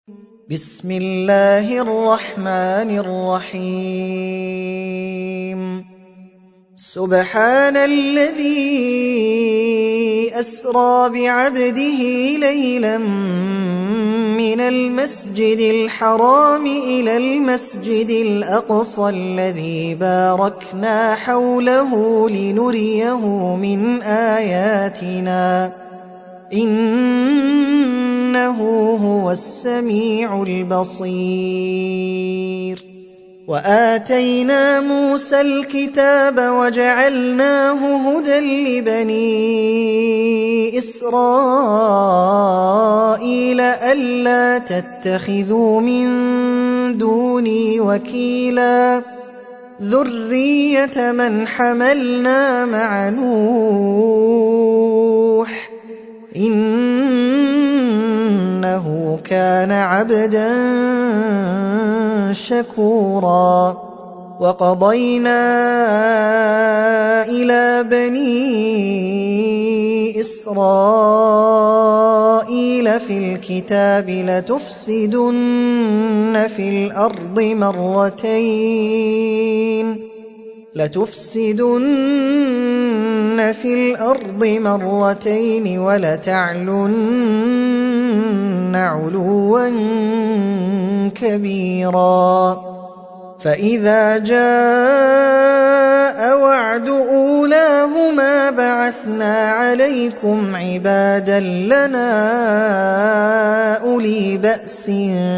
بسم الله الرحمن الرحيم سبحان الذي أسرى بعبده ليلا من المسجد الحرام إلى المسجد الأقصى الذي باركنا حوله لنريه من آياتنا إنه هو السميع البصير وآتينا موسى الكتاب وجعلناه هدى لبني إسرائيل ألا تتخذوا من دوني وكيلا ذرية من حملنا مع نوح إنه كان عبدا شكورا وقضينا إلى بني إسرائيل في الكتاب لتفسدن في الأرض مرتين ولتعلن علوا كبيرا فإذا جاء وعد أولاهما بعثنا عليكم عبادا لنا أولي بأس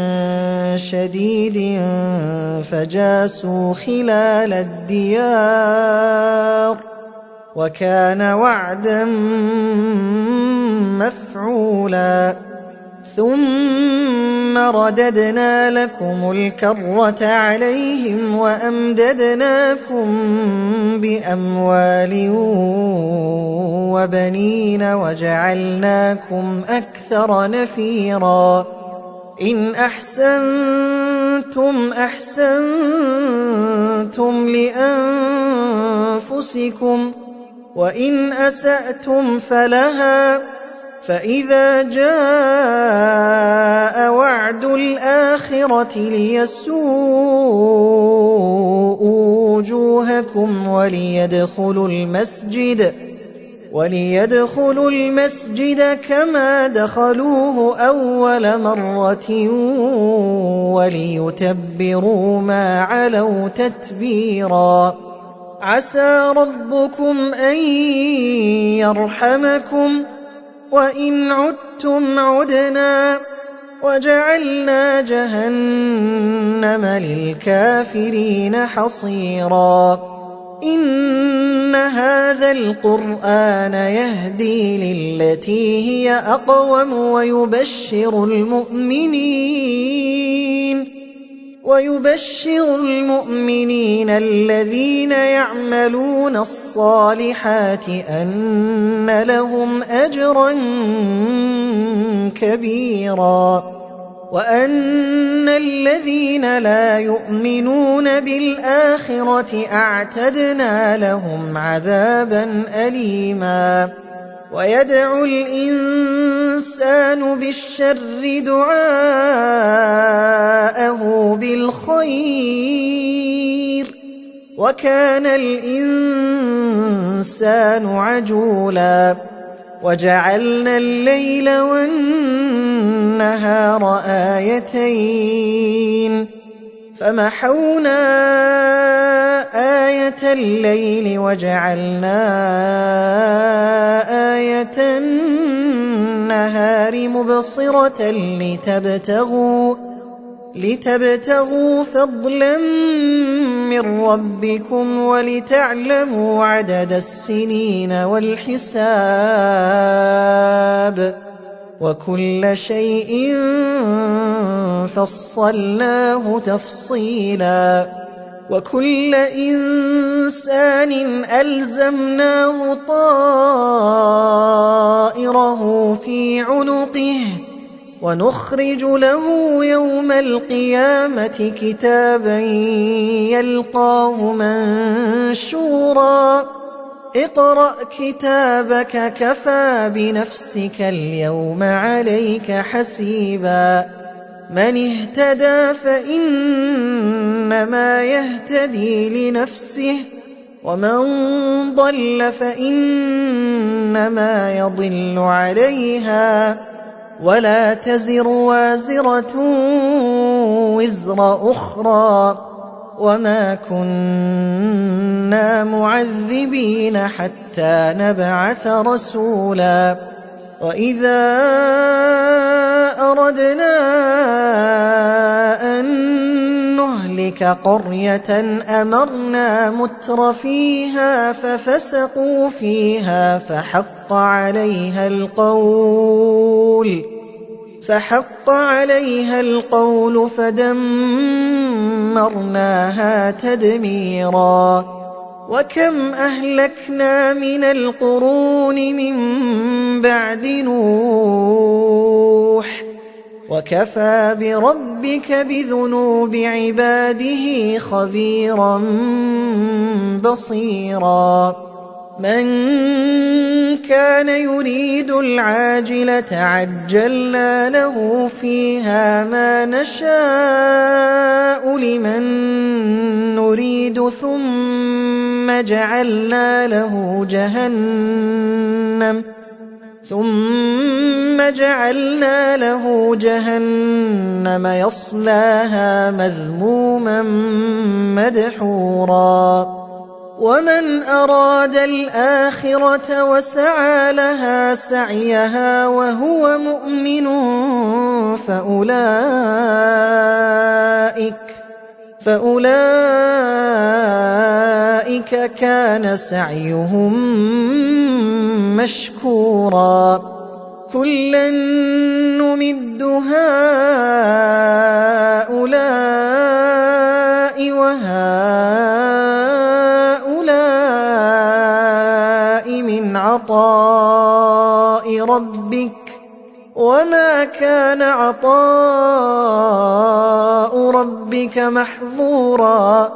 شديد فجاسوا خلال الديار وكان وعدا مفعولا ثم رددنا لكم الكرة عليهم وأمددناكم بأموال وبنين وجعلناكم أكثر نفيرا إن أحسنتم أحسنتم لأنفسكم وإن أسأتم فلها فإذا جاء وعد الآخرة ليسوءوا وجوهكم وليدخلوا المسجد كما دخلوه أول مرة وليتبروا ما علوا تتبيرا عسى ربكم أن يرحمكم وإن عدتم عدنا وجعلنا جهنم للكافرين حصيرا إن هذا القرآن يهدي للتي هي أقوم ويبشر المؤمنين الذين يعملون الصالحات أن لهم أجرا كبيرا وأن الذين لا يؤمنون بالآخرة أعتدنا لهم عذابا أليما ويدعو الإنسان بالشر دعاءه بالخير وكان الإنسان عجولا وجعلنا الليل والنهار آيتين فمحونا آية الليل وجعلنا آية النهار مبصرة لتبتغوا فضلا من ربكم ولتعلموا عدد السنين والحساب وكل شيء فصلناه تفصيلا وكل إنسان ألزمناه طائره في عنقه ونخرج له يوم القيامة كتابا يلقاه منشورا اقرأ كتابك كفى بنفسك اليوم عليك حسيبا من اهتدى فإنما يهتدي لنفسه ومن ضل فإنما يضل عليها ولا تزر وازرة وزر أخرى وما كنا معذبين حتى نبعث رسولا وإذا أردنا أن نهلك قرية أمرنا مترفيها ففسقوا فيها فحق عليها القول فدمرناها تدميرا وكم أهلكنا من القرون من بعد نوح وكفى بربك بذنوب عباده خبيرا بصيرا من كان يريد العاجلة عجلنا له فيها ما نشاء لمن نريد ثم جعلنا له جهنم يصلاها مذموما مدحورا ومن أراد الآخرة وسعى لها سعيها وهو مؤمن فأولئك كان سعيهم مشكورا كلا نمد هؤلاء وهؤلاء من عطاء ربك وما كان عطاء ربك محظورا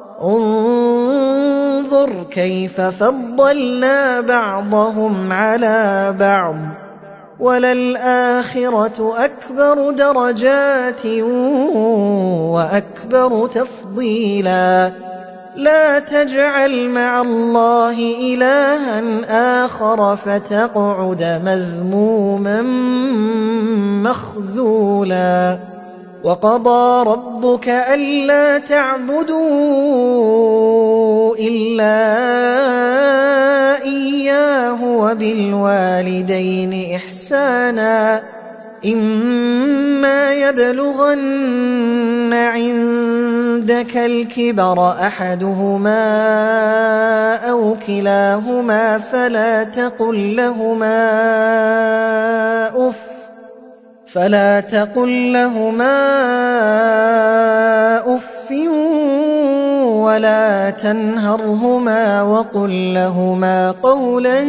انظر كيف فضلنا بعضهم على بعض وللآخرة أكبر درجات وأكبر تفضيلا لا تجعل مع الله إلها آخر فتقعد مذموما مخذولا وقضى ربك ألا تعبدوا إلا إياه وبالوالدين إحسانا إما يبلغن عندك الكبر أحدهما أو كلاهما فلا تقل لهما أف ولا تنهرهما وقل لهما قولا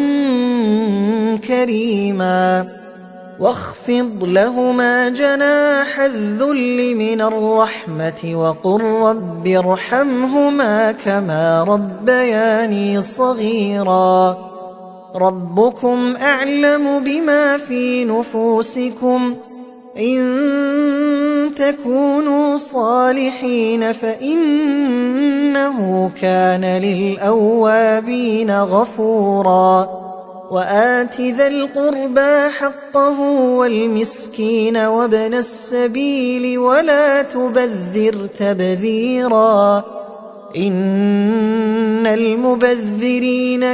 كريما واخفض لهما جناح الذل من الرحمة وقل رب ارحمهما كما ربياني صغيرا ربكم أعلم بما في نفوسكم إن تكونوا صالحين فإنه كان للأوابين غفورا وآت ذا القربى حقه والمسكين وابن السبيل ولا تبذر تبذيرا إن المبذرين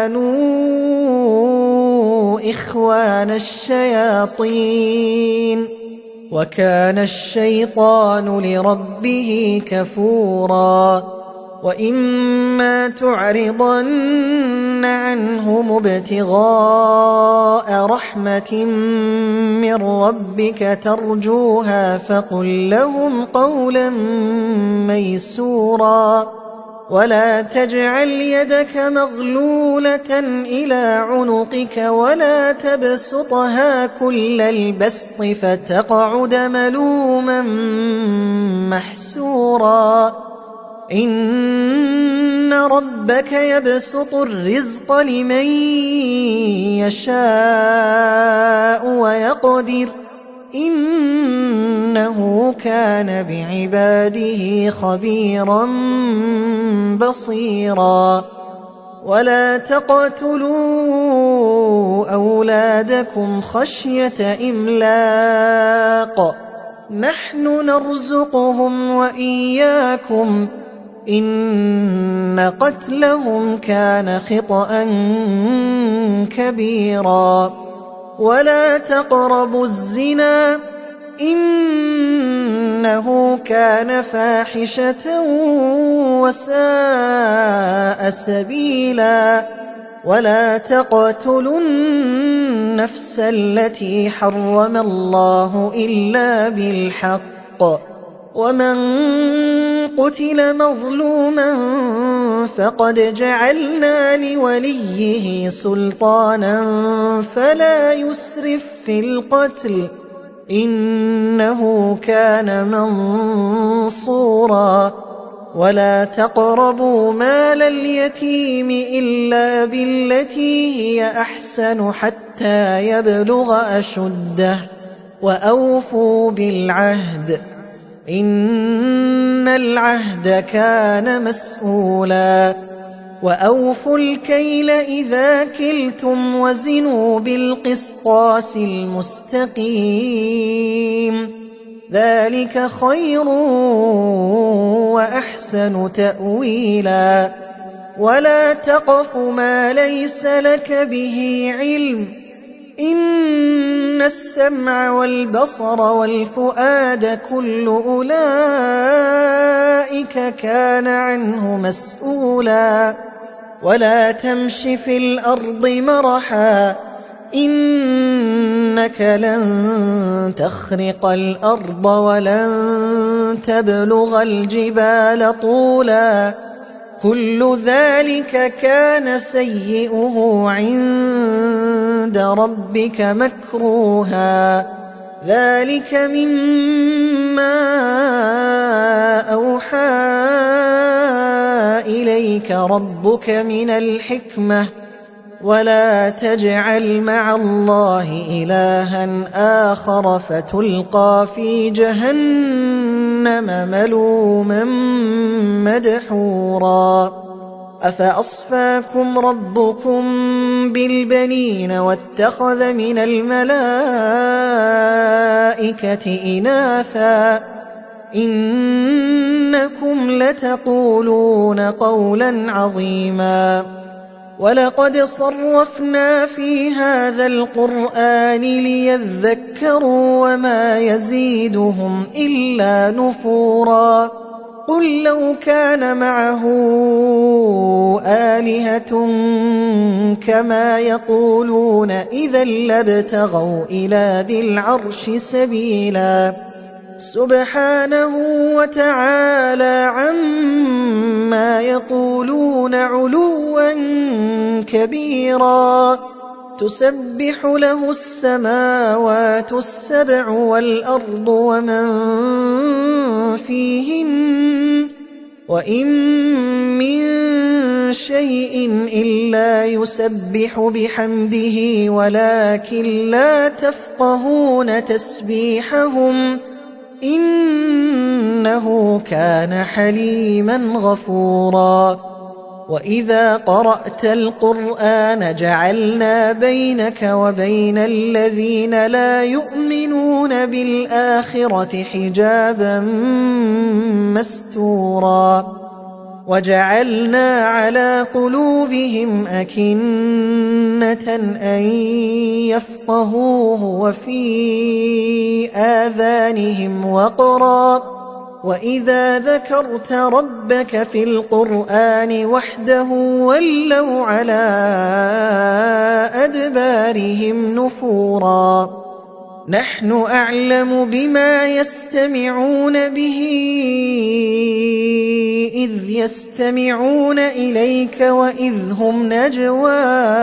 كانوا إخوان الشياطين وكان الشيطان لربه كفورا وإما تعرضن عنهم ابتغاء رحمة من ربك ترجوها فقل لهم قولا ميسورا ولا تجعل يدك مغلولة إلى عنقك ولا تبسطها كل البسط فتقعد ملوما محسورا إن ربك يبسط الرزق لمن يشاء ويقدر إنه كان بعباده خبيرا بصيرا ولا تقتلوا أولادكم خشية إملاق نحن نرزقهم وإياكم إن قتلهم كان خطأ كبيرا ولا تقربوا الزنا إنه كان فاحشة وساء سبيلا ولا تقتلوا النفس التي حرم الله إلا بالحق ومن قتل مظلوما فقد جعلنا لوليه سلطانا فلا يسرف في القتل إنه كان منصورا ولا تقربوا مال اليتيم إلا بالتي هي أحسن حتى يبلغ أشده وأوفوا بالعهد إن العهد كان مسؤولا وأوفوا الكيل إذا كلتم وزنوا بالقسطاس المستقيم ذلك خير وأحسن تأويلا ولا تقف ما ليس لك به علم إن السمع والبصر والفؤاد كل أولئك كان عنه مسؤولا ولا تمش في الأرض مرحا إنك لن تخرق الأرض ولن تبلغ الجبال طولا كل ذلك كان سيئه عند ربك مكروها ذلك مما أوحى إليك ربك من الحكمة ولا تجعل مع الله إلها آخر فتلقى في جهنم ملوما مدحورا أفأصفاكم ربكم بالبنين واتخذ من الملائكة إناثا إنكم لتقولون قولا عظيما ولقد صرفنا في هذا القرآن ليذكروا وما يزيدهم إلا نفورا قل لو كان معه آلهة كما يقولون إذا لابتغوا إلى ذي العرش سبيلا سبحانه وتعالى عما يقولون علوا كبيرا تسبح له السماوات السبع والأرض ومن فيهن وإن من شيء إلا يسبح بحمده ولكن لا تفقهون تسبيحهم إنه كان حليما غفورا وإذا قرأت القرآن جعلنا بينك وبين الذين لا يؤمنون بالآخرة حجابا مستورا وجعلنا على قلوبهم أكنة أن يفقهوه وفي آذانهم وقرا وإذا ذكرت ربك في القرآن وحده ولوا على أدبارهم نفورا نحن أعلم بما يستمعون به إذ يستمعون إليك وإذ هم نجوى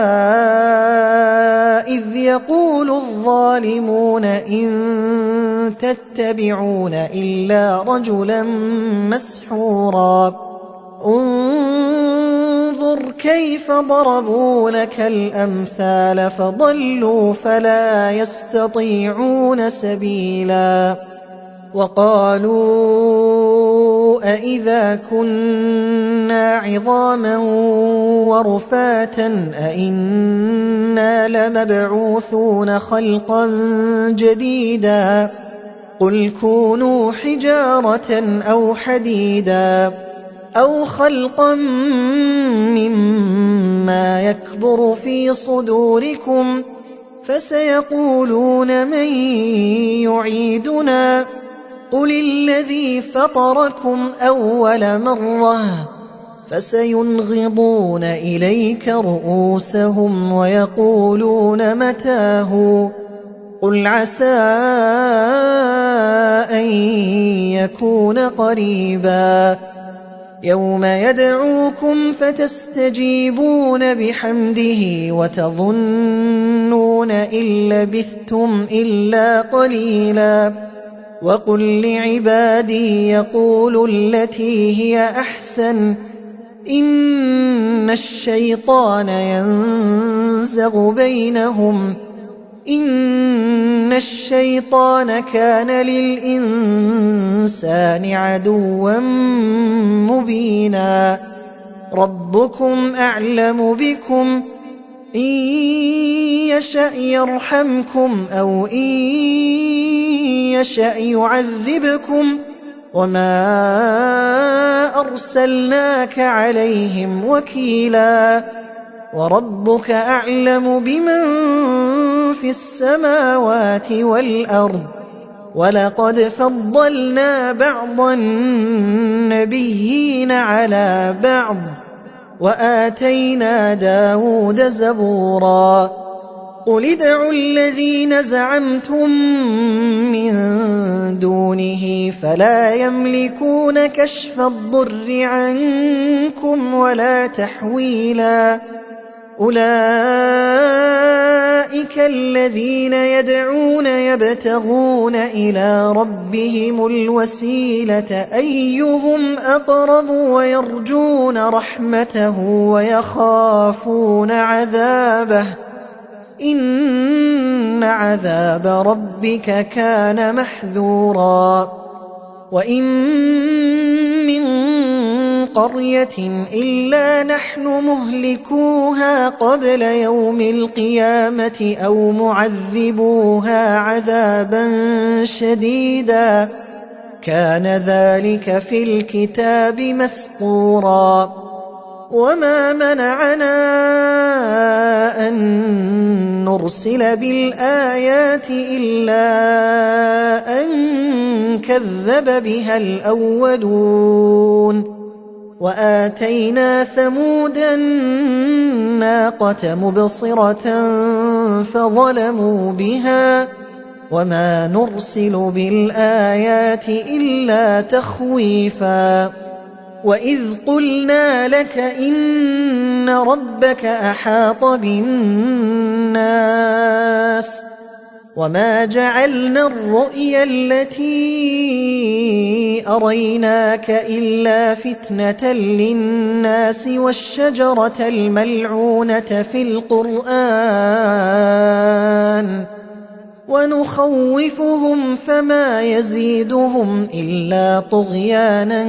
إذ يقول الظالمون إن تتبعون إلا رجلا مسحورا انظر كيف ضربوا لك الأمثال فضلوا فلا يستطيعون سبيلا وقالوا أإذا كنا عظاما ورفاتا أإنا لمبعوثون خلقا جديدا قل كونوا حجارة أو حديدا أو خلقا مما يكبر في صدوركم فسيقولون من يعيدنا قل الذي فطركم أول مرة فسينغضون إليك رؤوسهم ويقولون متاه قل عسى أن يكون قريبا يوم يدعوكم فتستجيبون بحمده وتظنون إن لبثتم إلا قليلا وقل لعبادي يقولوا التي هي أحسن إن الشيطان ينزغ بينهم إن الشيطان كان للإنسان عدوا مبينا ربكم أعلم بكم إن يشأ يرحمكم أو إن يشأ يعذبكم وما أرسلناك عليهم وكيلا وربك أعلم بمن في السماوات والأرض ولقد فضلنا بعض النبيين على بعض وآتينا داود زبورا قل ادعوا الذين زعمتم من دونه فلا يملكون كشف الضر عنكم ولا تحويلا أولئك الذين يدعون يبتغون إلى ربهم الوسيلة أيهم أقرب ويرجون رحمته ويخافون عذابه إن عذاب ربك كان محذورا وإن من قرية إلا نحن مهلكوها قبل يوم القيامة أو معذبوها عذابا شديدا كان ذلك في الكتاب مسطورا وما منعنا أن نرسل بالآيات إلا أن كذب بها الأولون وآتينا ثمود الناقة مبصرة فظلموا بها وما نرسل بالآيات إلا تخويفا وإذ قلنا لك إن ربك أحاط بالناس وما جعلنا الرؤيا التي أريناك إلا فتنة للناس والشجرة الملعونة في القرآن ونخوفهم فما يزيدهم إلا طغيانا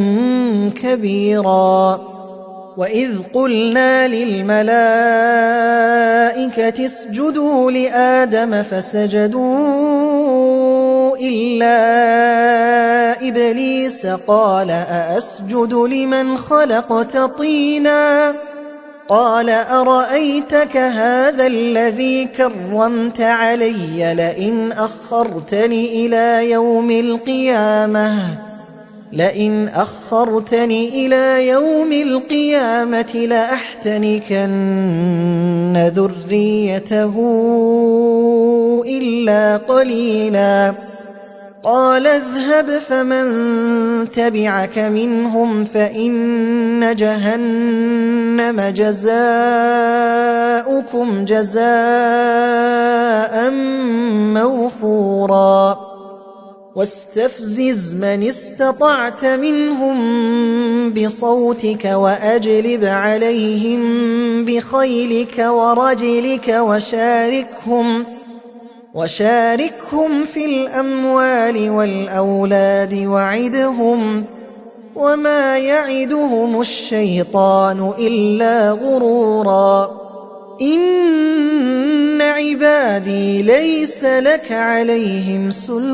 كبيرا وإذ قلنا للملائكة اسجدوا لآدم فسجدوا إلا إبليس قال أأسجد لمن خلقت طينا قال أرأيتك هذا الذي كرمت علي لئن أخرتني إلى يوم القيامة لأحتنكن ذريته إلا قليلا قال اذهب فمن تبعك منهم فإن جهنم جزاؤكم جزاء موفورا واستفزز من استطعت منهم بصوتك وأجلب عليهم بخيلك ورجلك وشاركهم في الأموال والأولاد وعدهم وما يعدهم الشيطان إلا غرورا إن عبادي ليس لك عليهم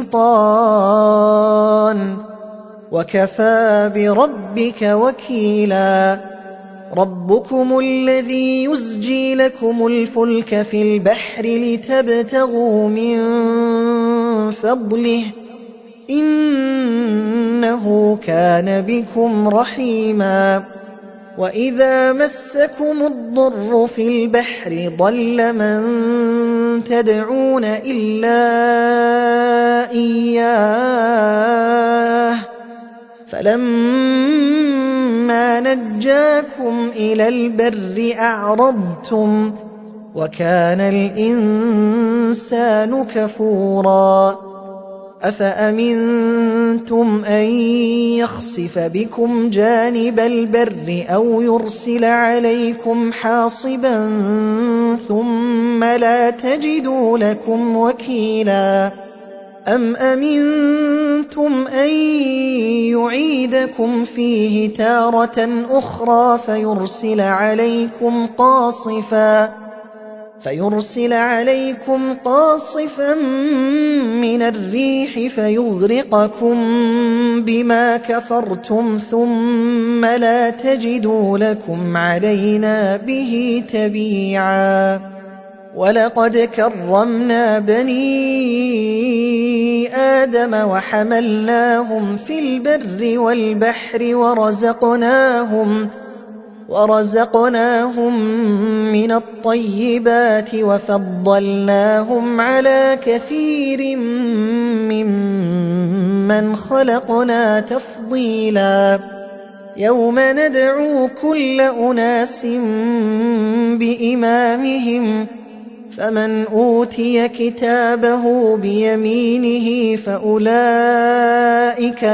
سلطان وكفى بربك وكيلا ربكم الذي يزجي لكم الفلك في البحر لتبتغوا من فضله إنه كان بكم رحيما وإذا مسكم الضر في البحر ضل من تدعون إلا إياه فلما نجاكم إلى البر أعرضتم وكان الإنسان كفورا أفأمنتم أن يخسف بكم جانب البر أو يرسل عليكم حاصبا ثم لا تجدوا لكم وكيلا أم أمنتم أن يعيدكم فيه تارة أخرى فيرسل عليكم قاصفا من الريح فيغرقكم بما كفرتم ثم لا تجدوا لكم علينا به تبيعا ولقد كرمنا بني آدم وحملناهم في البر والبحر ورزقناهم من الطيبات وفضلناهم على كثير ممن خلقنا تفضيلا يوم ندعو كل أناس بإمامهم فمن أوتي كتابه بيمينه فأولئك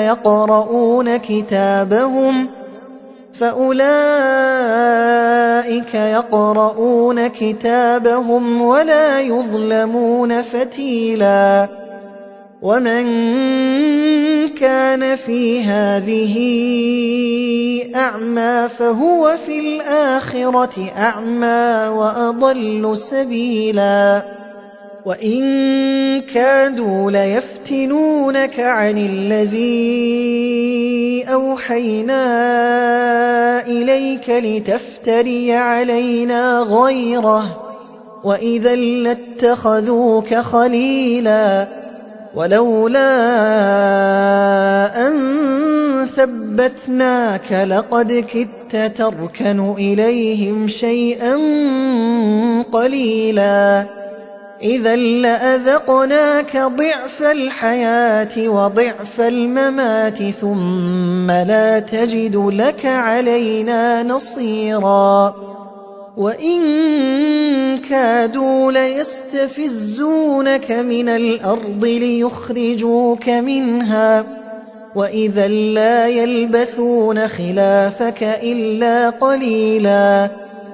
يقرؤون كتابهم ولا يظلمون فتيلا ومن كان في هذه أعمى فهو في الآخرة أعمى وأضل سبيلا وإن كادوا ليفتنونك عن الذي أوحينا إليك لتفتري علينا غيره وإذا لاتخذوك خليلا ولولا أن ثبتناك لقد كدت تركن إليهم شيئا قليلا إذا لأذقناك ضعف الحياة وضعف الممات ثم لا تجد لك علينا نصيرا وإن كادوا ليستفزونك من الأرض ليخرجوك منها وإذا لا يلبثون خلافك إلا قليلا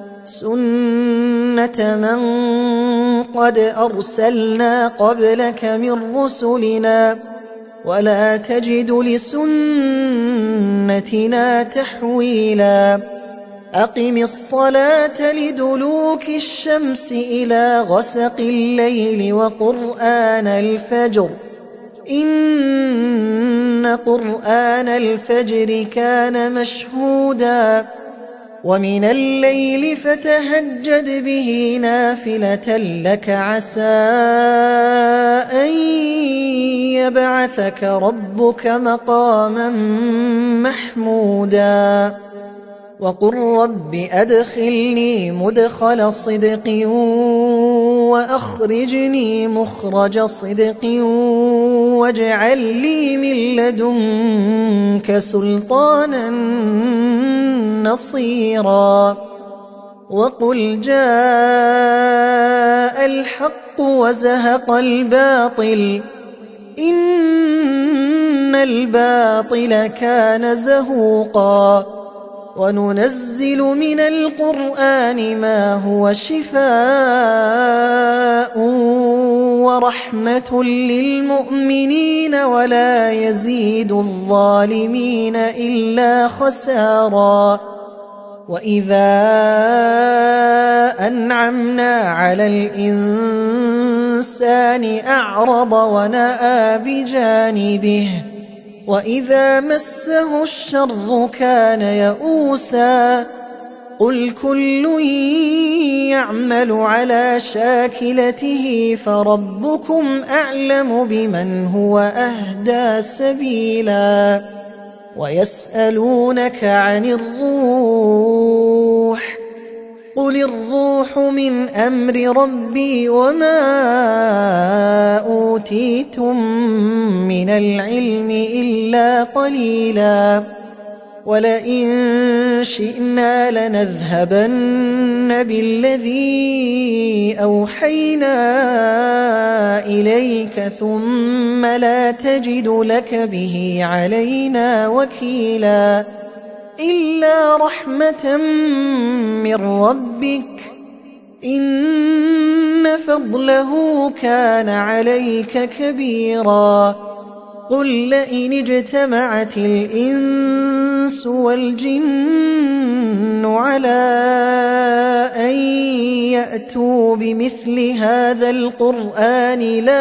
سنة من قد أرسلنا قبلك من رسلنا ولا تجد لسنتنا تحويلا أقم الصلاة لدلوك الشمس إلى غسق الليل وقرآن الفجر إن قرآن الفجر كان مشهودا ومن الليل فتهجد به نافلة لك عسى أن يبعثك ربك مقاما محمودا وقل رب أدخلني مدخل صدق وأخرجني مخرج صدق واجعل لي من لدنك سلطانا نصيرا وقل جاء الحق وزهق الباطل إن الباطل كان زهوقا وننزل من القرآن ما هو شفاء ورحمة للمؤمنين ولا يزيد الظالمين إلا خسارا وإذا أنعمنا على الإنسان أعرض ونأى بجانبه وإذا مسه الشر كان يئوسا قل كل يعمل على شاكلته فربكم أعلم بمن هو أهدى سبيلا ويسألونك عن الروح قل الروح من أمر ربي وما أوتيتم من العلم إلا قليلا ولئن شئنا لنذهبن بالذي أوحينا إليك ثم لا تجد لك به علينا وكيلا إلا رحمة من ربك إن فضله كان عليك كبيرا قل لئن اجتمعت الإنس والجن على أن يأتوا بمثل هذا القرآن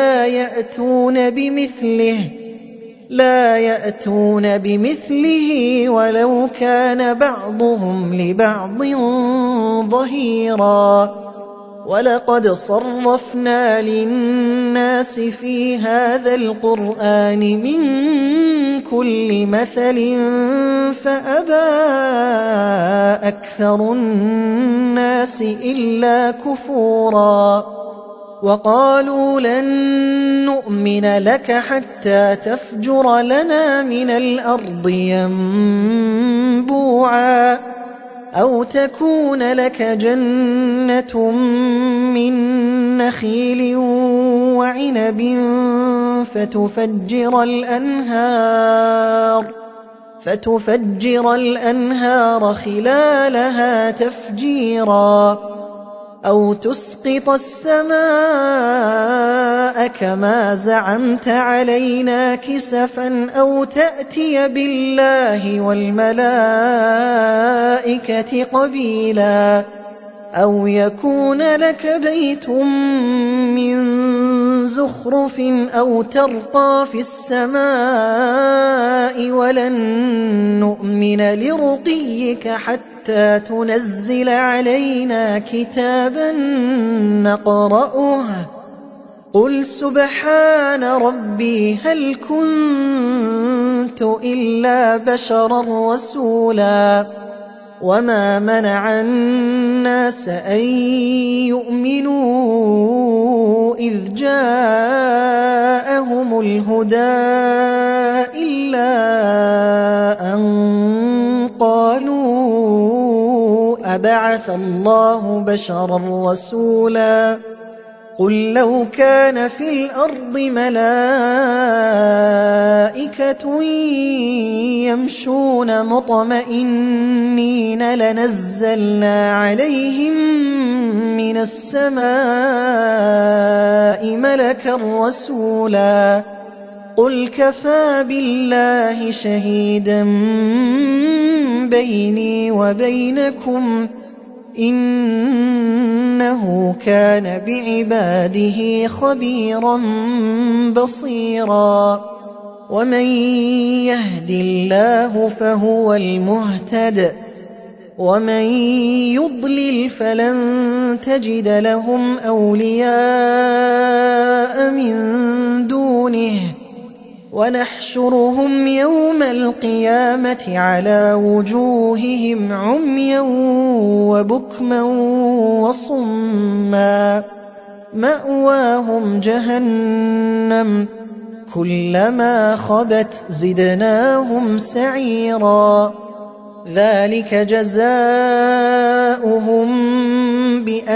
لا يأتون بمثله ولو كان بعضهم لبعض ظهيرا ولقد صرفنا للناس في هذا القرآن من كل مثل فأبى أكثر الناس إلا كفورا وقالوا لن نؤمن لك حتى تفجر لنا من الأرض ينبوعا أو تكون لك جنة من نخيل وعنب فتفجر الأنهار خلالها تفجيرا أو تسقط السماء كما زعمت علينا كسفا أو تأتي بالله والملائكة قبيلا أو يكون لك بيت من زخرف أو ترقى في السماء ولن نؤمن لرقيك حتى تنزل علينا كتابا نقرأه قل سبحان ربي هل كنت إلا بشرا رسولا وما منع الناس أن يؤمنوا إذ جاءهم الهدى إلا أن قالوا أبعث الله بشرا رسولا قل لو كان في الأرض ملائكة يمشون مطمئنين لنزلنا عليهم من السماء ملكا رسولا قل كفى بالله شهيدا بيني وبينكم إنه كان بعباده خبيرا بصيرا ومن يهد الله فهو المهتد ومن يضلل فلن تجد لهم أولياء من دونه ونحشرهم يوم القيامة على وجوههم عميا وبكما وصما مأواهم جهنم كلما خبت زدناهم سعيرا ذلك جزاؤهم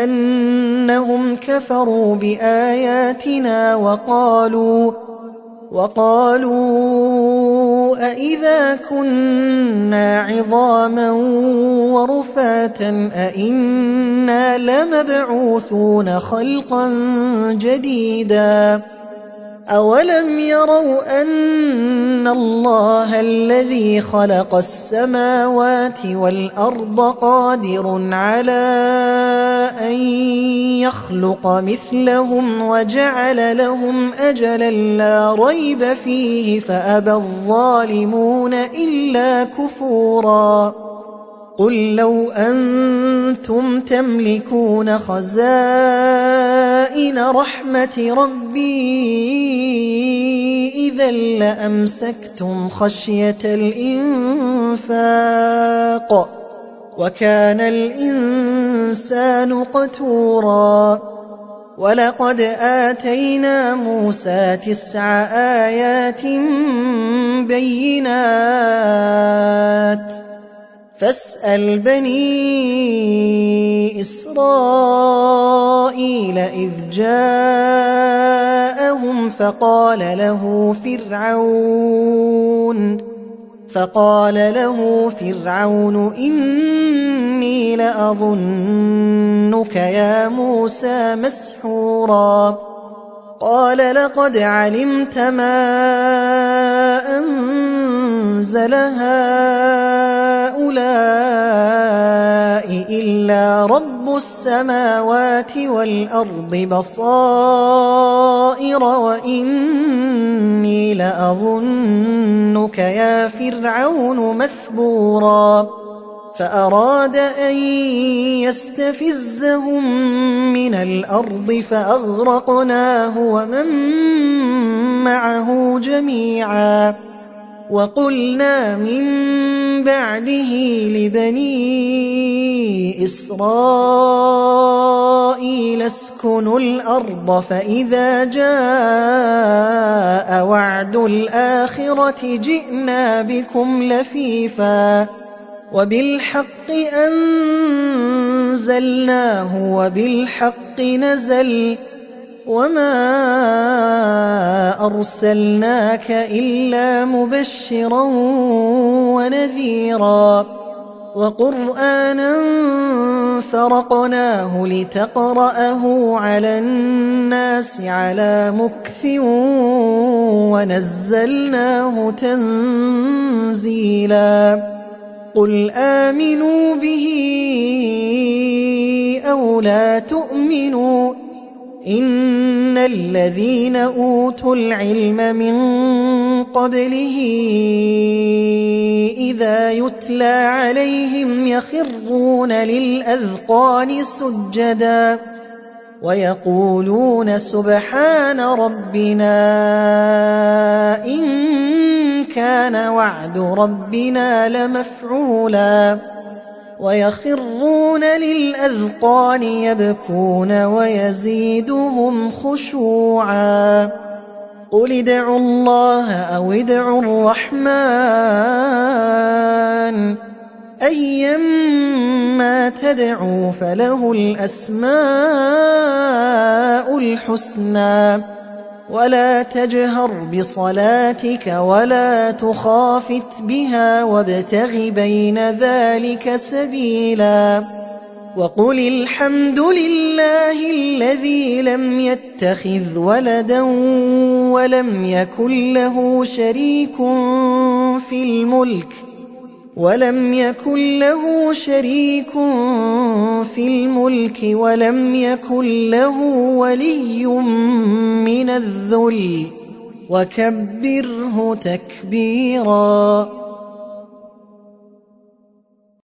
بأنهم كفروا بآياتنا وقالوا أإذا كنا عظاما ورفاتا أإنا لمبعوثون خلقا جديدا أولم يروا أن الله الذي خلق السماوات والأرض قادر على أن يخلق مثلهم وجعل لهم أجلا لا ريب فيه فأبى الظالمون إلا كفورا قل لو أنتم تملكون خزائن رحمة ربي إذا لأمسكتم خشية الإنفاق وكان الإنسان قتورا ولقد آتينا موسى 9 آيات بينات فاسأل بني إسرائيل إذ جاءهم فقال له فرعون إني لأظنك يا موسى مسحورا قال لقد علمت ما أنزل هؤلاء إلا رب السماوات والأرض بصائر وإني لأظنك يا فرعون مثبورا فأراد أن يستفزهم من الأرض فأغرقناه ومن معه جميعا وقلنا من بعده لبني إسرائيل اسكنوا الأرض فإذا جاء وعد الآخرة جئنا بكم لفيفا وبالحق أنزلناه وبالحق نزل وما أرسلناك إلا مبشرا ونذيرا وقرآنا فرقناه لتقرأه على الناس على مكث ونزلناه تنزيلا قل آمنوا به أو لا تؤمنوا إن الذين أوتوا العلم من قبله إذا يتلى عليهم يخرون للأذقان سجدا ويقولون سبحان ربنا إن كان وعد ربنا لمفعولا ويخرون للأذقان يبكون ويزيدهم خشوعا قل ادعوا الله أو ادعوا الرحمن أيما تدعوا فله الأسماء الحسنى ولا تجهر بصلاتك ولا تخافت بها وابتغ بين ذلك سبيلا وقل الحمد لله الذي لم يتخذ ولدا ولم يكن له شريك في الملك ولم يكن له ولي من الذل وكبره تكبيرا.